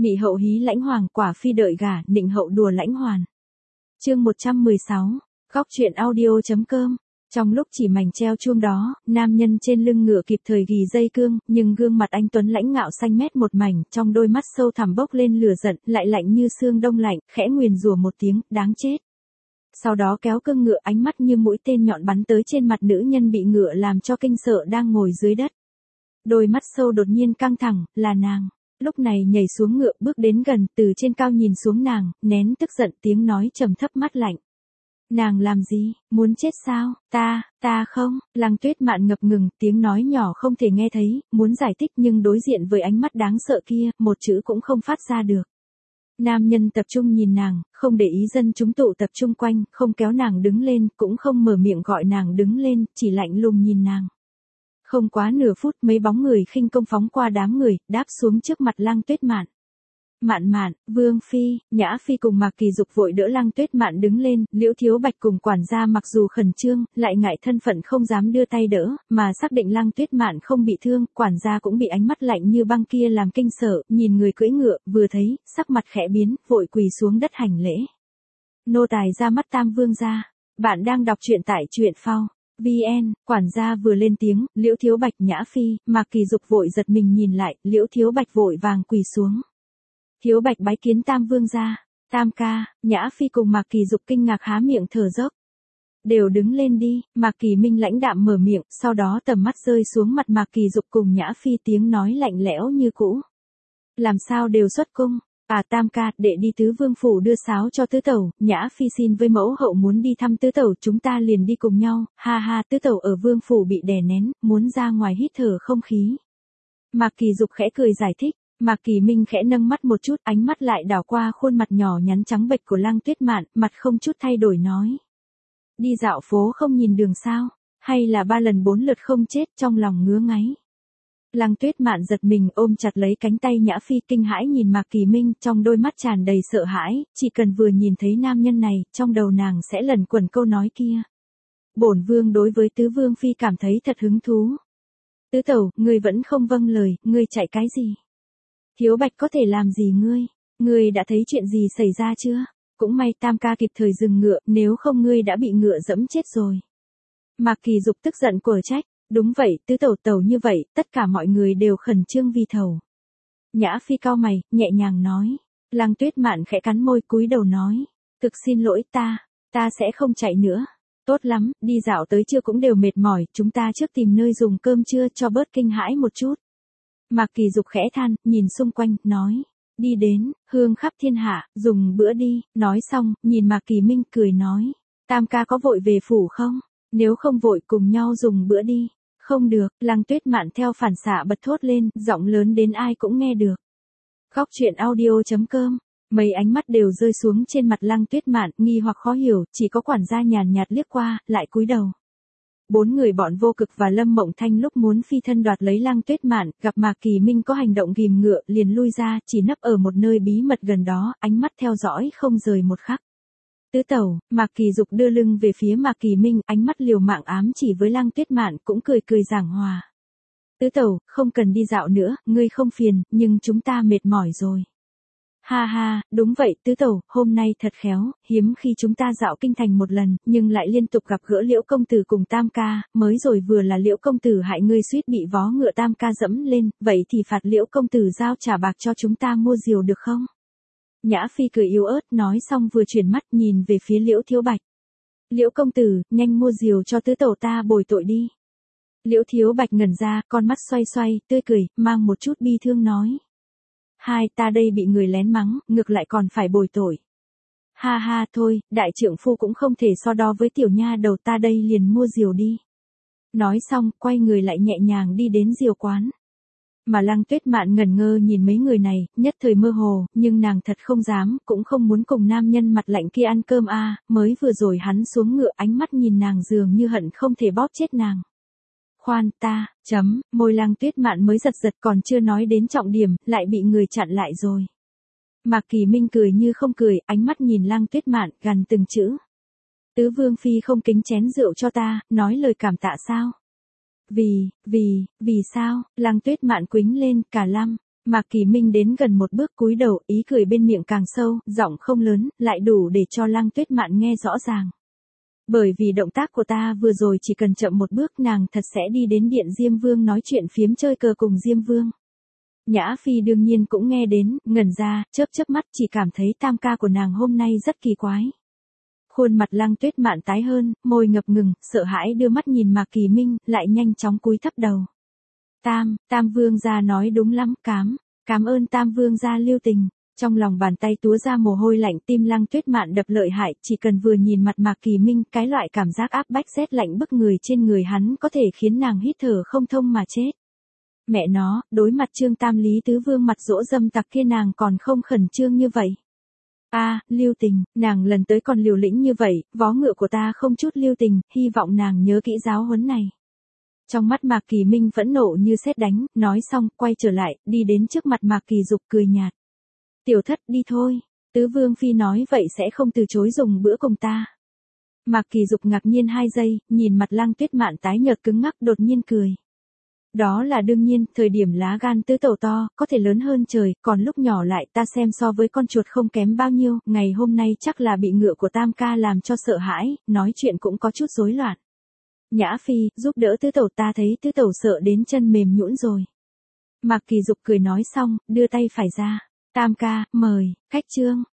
Mị hậu hí lãnh hoàng, quả phi đợi gả, nịnh hậu đùa lãnh hoàn. Chương 116, góc truyện audio.com. Trong lúc chỉ mảnh treo chuông đó, nam nhân trên lưng ngựa kịp thời gỉ dây cương, nhưng gương mặt anh tuấn lãnh ngạo xanh mét một mảnh, trong đôi mắt sâu thẳm bốc lên lửa giận, lại lạnh như xương đông lạnh, khẽ nguyền rủa một tiếng, đáng chết. Sau đó kéo cương ngựa, ánh mắt như mũi tên nhọn bắn tới trên mặt nữ nhân bị ngựa làm cho kinh sợ đang ngồi dưới đất. Đôi mắt sâu đột nhiên căng thẳng, là nàng. Lúc này nhảy xuống ngựa, bước đến gần, từ trên cao nhìn xuống nàng, nén tức giận, tiếng nói trầm thấp mắt lạnh. Nàng làm gì, muốn chết sao? Ta không. Lăng Tuyết Mạn ngập ngừng, tiếng nói nhỏ không thể nghe thấy, muốn giải thích nhưng đối diện với ánh mắt đáng sợ kia, một chữ cũng không phát ra được. Nam nhân tập trung nhìn nàng, không để ý dân chúng tụ tập chung quanh, không kéo nàng đứng lên, cũng không mở miệng gọi nàng đứng lên, chỉ lạnh lùng nhìn nàng. Không quá nửa phút, mấy bóng người khinh công phóng qua đám người, đáp xuống trước mặt Lăng Tuyết Mạn. Mạn, Vương Phi, Nhã Phi cùng Mạc Kỳ Dục vội đỡ Lăng Tuyết Mạn đứng lên, Liễu Thiếu Bạch cùng quản gia mặc dù khẩn trương, lại ngại thân phận không dám đưa tay đỡ, mà xác định Lăng Tuyết Mạn không bị thương, quản gia cũng bị ánh mắt lạnh như băng kia làm kinh sợ, nhìn người cưỡi ngựa, vừa thấy, sắc mặt khẽ biến, vội quỳ xuống đất hành lễ. Nô tài ra mắt Tam Vương gia. Bạn đang đọc truyện tại truyện phao VN, quản gia vừa lên tiếng, Liễu Thiếu Bạch, Nhã Phi, Mạc Kỳ Dục vội giật mình nhìn lại, Liễu Thiếu Bạch vội vàng quỳ xuống. Thiếu Bạch bái kiến Tam Vương gia. Tam ca. Nhã Phi cùng Mạc Kỳ Dục kinh ngạc há miệng thở dốc. Đều đứng lên đi, Mạc Kỳ Minh lãnh đạm mở miệng, sau đó tầm mắt rơi xuống mặt Mạc Kỳ Dục cùng Nhã Phi, tiếng nói lạnh lẽo như cũ. Làm sao đều xuất cung? Tam ca, đệ đi tứ vương phủ đưa sáo cho tứ tẩu, Nhã Phi xin với mẫu hậu muốn đi thăm tứ tẩu, chúng ta liền đi cùng nhau, ha ha, tứ tẩu ở vương phủ bị đè nén, muốn ra ngoài hít thở không khí. Mạc Kỳ Dục khẽ cười giải thích. Mạc Kỳ Minh khẽ nâng mắt một chút, ánh mắt lại đảo qua khuôn mặt nhỏ nhắn trắng bệch của Lăng Tuyết Mạn, mặt không chút thay đổi nói. Đi dạo phố không nhìn đường sao, hay là 3 lần 4 lượt không chết, trong lòng ngứa ngáy. Lăng Tuyết Mạn giật mình ôm chặt lấy cánh tay Nhã Phi, kinh hãi nhìn Mạc Kỳ Minh, trong đôi mắt tràn đầy sợ hãi, chỉ cần vừa nhìn thấy nam nhân này, trong đầu nàng sẽ lẩn quẩn câu nói kia. Bổn vương đối với tứ vương phi cảm thấy thật hứng thú. Tứ tẩu, ngươi vẫn không vâng lời, ngươi chạy cái gì? Thiếu Bạch có thể làm gì ngươi? Ngươi đã thấy chuyện gì xảy ra chưa? Cũng may Tam ca kịp thời dừng ngựa, nếu không ngươi đã bị ngựa dẫm chết rồi. Mạc Kỳ Dục tức giận quở trách. Đúng vậy, tứ tẩu như vậy, tất cả mọi người đều khẩn trương vì thầu. Nhã Phi cau mày, nhẹ nhàng nói. Lăng Tuyết Mạn khẽ cắn môi cúi đầu nói. Thực xin lỗi ta sẽ không chạy nữa. Tốt lắm, đi dạo tới trưa cũng đều mệt mỏi, chúng ta trước tìm nơi dùng cơm trưa cho bớt kinh hãi một chút. Mạc Kỳ Dục khẽ than, nhìn xung quanh, nói. Đi đến, hương khắp thiên hạ, dùng bữa đi, nói xong, nhìn Mạc Kỳ Minh cười nói. Tam ca có vội về phủ không? Nếu không vội cùng nhau dùng bữa đi. Không được, Lăng Tuyết Mạn theo phản xạ bật thốt lên, giọng lớn đến ai cũng nghe được. Góc truyện audio.com. Mấy ánh mắt đều rơi xuống trên mặt Lăng Tuyết Mạn, nghi hoặc khó hiểu, chỉ có quản gia nhàn nhạt liếc qua, lại cúi đầu. 4 người bọn Vô Cực và Lâm Mộng Thanh lúc muốn phi thân đoạt lấy Lăng Tuyết Mạn, gặp Mạc Kỳ Minh có hành động ghìm ngựa, liền lui ra, chỉ nấp ở một nơi bí mật gần đó, ánh mắt theo dõi không rời một khắc. Tứ tẩu, Mạc Kỳ Dục đưa lưng về phía Mạc Kỳ Minh, ánh mắt liều mạng ám chỉ với Lăng Tuyết Mạn, cũng cười giảng hòa. Tứ tẩu, không cần đi dạo nữa, ngươi không phiền, nhưng chúng ta mệt mỏi rồi. Ha ha, đúng vậy tứ tẩu, hôm nay thật khéo, hiếm khi chúng ta dạo kinh thành một lần, nhưng lại liên tục gặp gỡ Liễu công tử cùng Tam ca, mới rồi vừa là Liễu công tử hại ngươi suýt bị vó ngựa Tam ca dẫm lên, vậy thì phạt Liễu công tử giao trả bạc cho chúng ta mua diều được không? Nhã Phi cười yếu ớt, nói xong vừa chuyển mắt nhìn về phía Liễu Thiếu Bạch. Liễu công tử, nhanh mua diều cho tứ tẩu ta bồi tội đi. Liễu Thiếu Bạch ngẩn ra, con mắt xoay xoay, tươi cười, mang một chút bi thương nói. Hai, ta đây bị người lén mắng, ngược lại còn phải bồi tội. Ha ha, thôi, đại trượng phu cũng không thể so đo với tiểu nha đầu, ta đây liền mua diều đi. Nói xong, quay người lại nhẹ nhàng đi đến diều quán. Mà Lăng Tuyết Mạn ngẩn ngơ nhìn mấy người này, nhất thời mơ hồ, nhưng nàng thật không dám, cũng không muốn cùng nam nhân mặt lạnh kia ăn cơm mới vừa rồi hắn xuống ngựa, ánh mắt nhìn nàng dường như hận không thể bóp chết nàng. Khoan, môi Lăng Tuyết Mạn mới giật còn chưa nói đến trọng điểm, lại bị người chặn lại rồi. Mạc Kỳ Minh cười như không cười, ánh mắt nhìn Lăng Tuyết Mạn, gằn từng chữ. Tứ vương phi không kính chén rượu cho ta, nói lời cảm tạ sao? Vì sao? Lăng Tuyết Mạn quĩnh lên, cả lăm. Mạc Kỳ Minh đến gần một bước cúi đầu, ý cười bên miệng càng sâu, giọng không lớn, lại đủ để cho Lăng Tuyết Mạn nghe rõ ràng. Bởi vì động tác của ta vừa rồi chỉ cần chậm một bước nàng thật sẽ đi đến điện Diêm Vương nói chuyện phiếm chơi cờ cùng Diêm Vương. Nhã Phi đương nhiên cũng nghe đến, ngẩn ra, chớp chớp mắt chỉ cảm thấy tam ca của nàng hôm nay rất kỳ quái. Khuôn mặt Lăng Tuyết Mạn tái hơn, môi ngập ngừng, sợ hãi đưa mắt nhìn Mạc Kỳ Minh, lại nhanh chóng cúi thấp đầu. Tam Vương gia nói đúng lắm, cảm ơn Tam Vương gia lưu tình. Trong lòng bàn tay túa ra mồ hôi lạnh, tim Lăng Tuyết Mạn đập lợi hại, chỉ cần vừa nhìn mặt Mạc Kỳ Minh, cái loại cảm giác áp bách rét lạnh bức người trên người hắn có thể khiến nàng hít thở không thông mà chết. Mẹ nó, đối mặt Trương Tam Lý Tứ Vương mặt dỗ dâm tặc kia nàng còn không khẩn trương như vậy. Lưu tình, nàng lần tới còn liều lĩnh như vậy, vó ngựa của ta không chút lưu tình, hy vọng nàng nhớ kỹ giáo huấn này. Trong mắt Mạc Kỳ Minh phẫn nộ như sét đánh, nói xong, quay trở lại, đi đến trước mặt Mạc Kỳ Dục cười nhạt. Tiểu thất đi thôi, Tứ Vương Phi nói vậy sẽ không từ chối dùng bữa cùng ta. Mạc Kỳ Dục ngạc nhiên 2 giây, nhìn mặt Lăng Tuyết Mạn tái nhợt cứng ngắc đột nhiên cười. Đó là đương nhiên, thời điểm lá gan tứ tẩu to, có thể lớn hơn trời, còn lúc nhỏ lại ta xem so với con chuột không kém bao nhiêu, ngày hôm nay chắc là bị ngựa của Tam ca làm cho sợ hãi, nói chuyện cũng có chút rối loạn. Nhã Phi, giúp đỡ tứ tẩu, ta thấy tứ tẩu sợ đến chân mềm nhũn rồi. Mạc Kỳ Dục cười nói xong, đưa tay phải ra. Tam ca, mời, khách trương.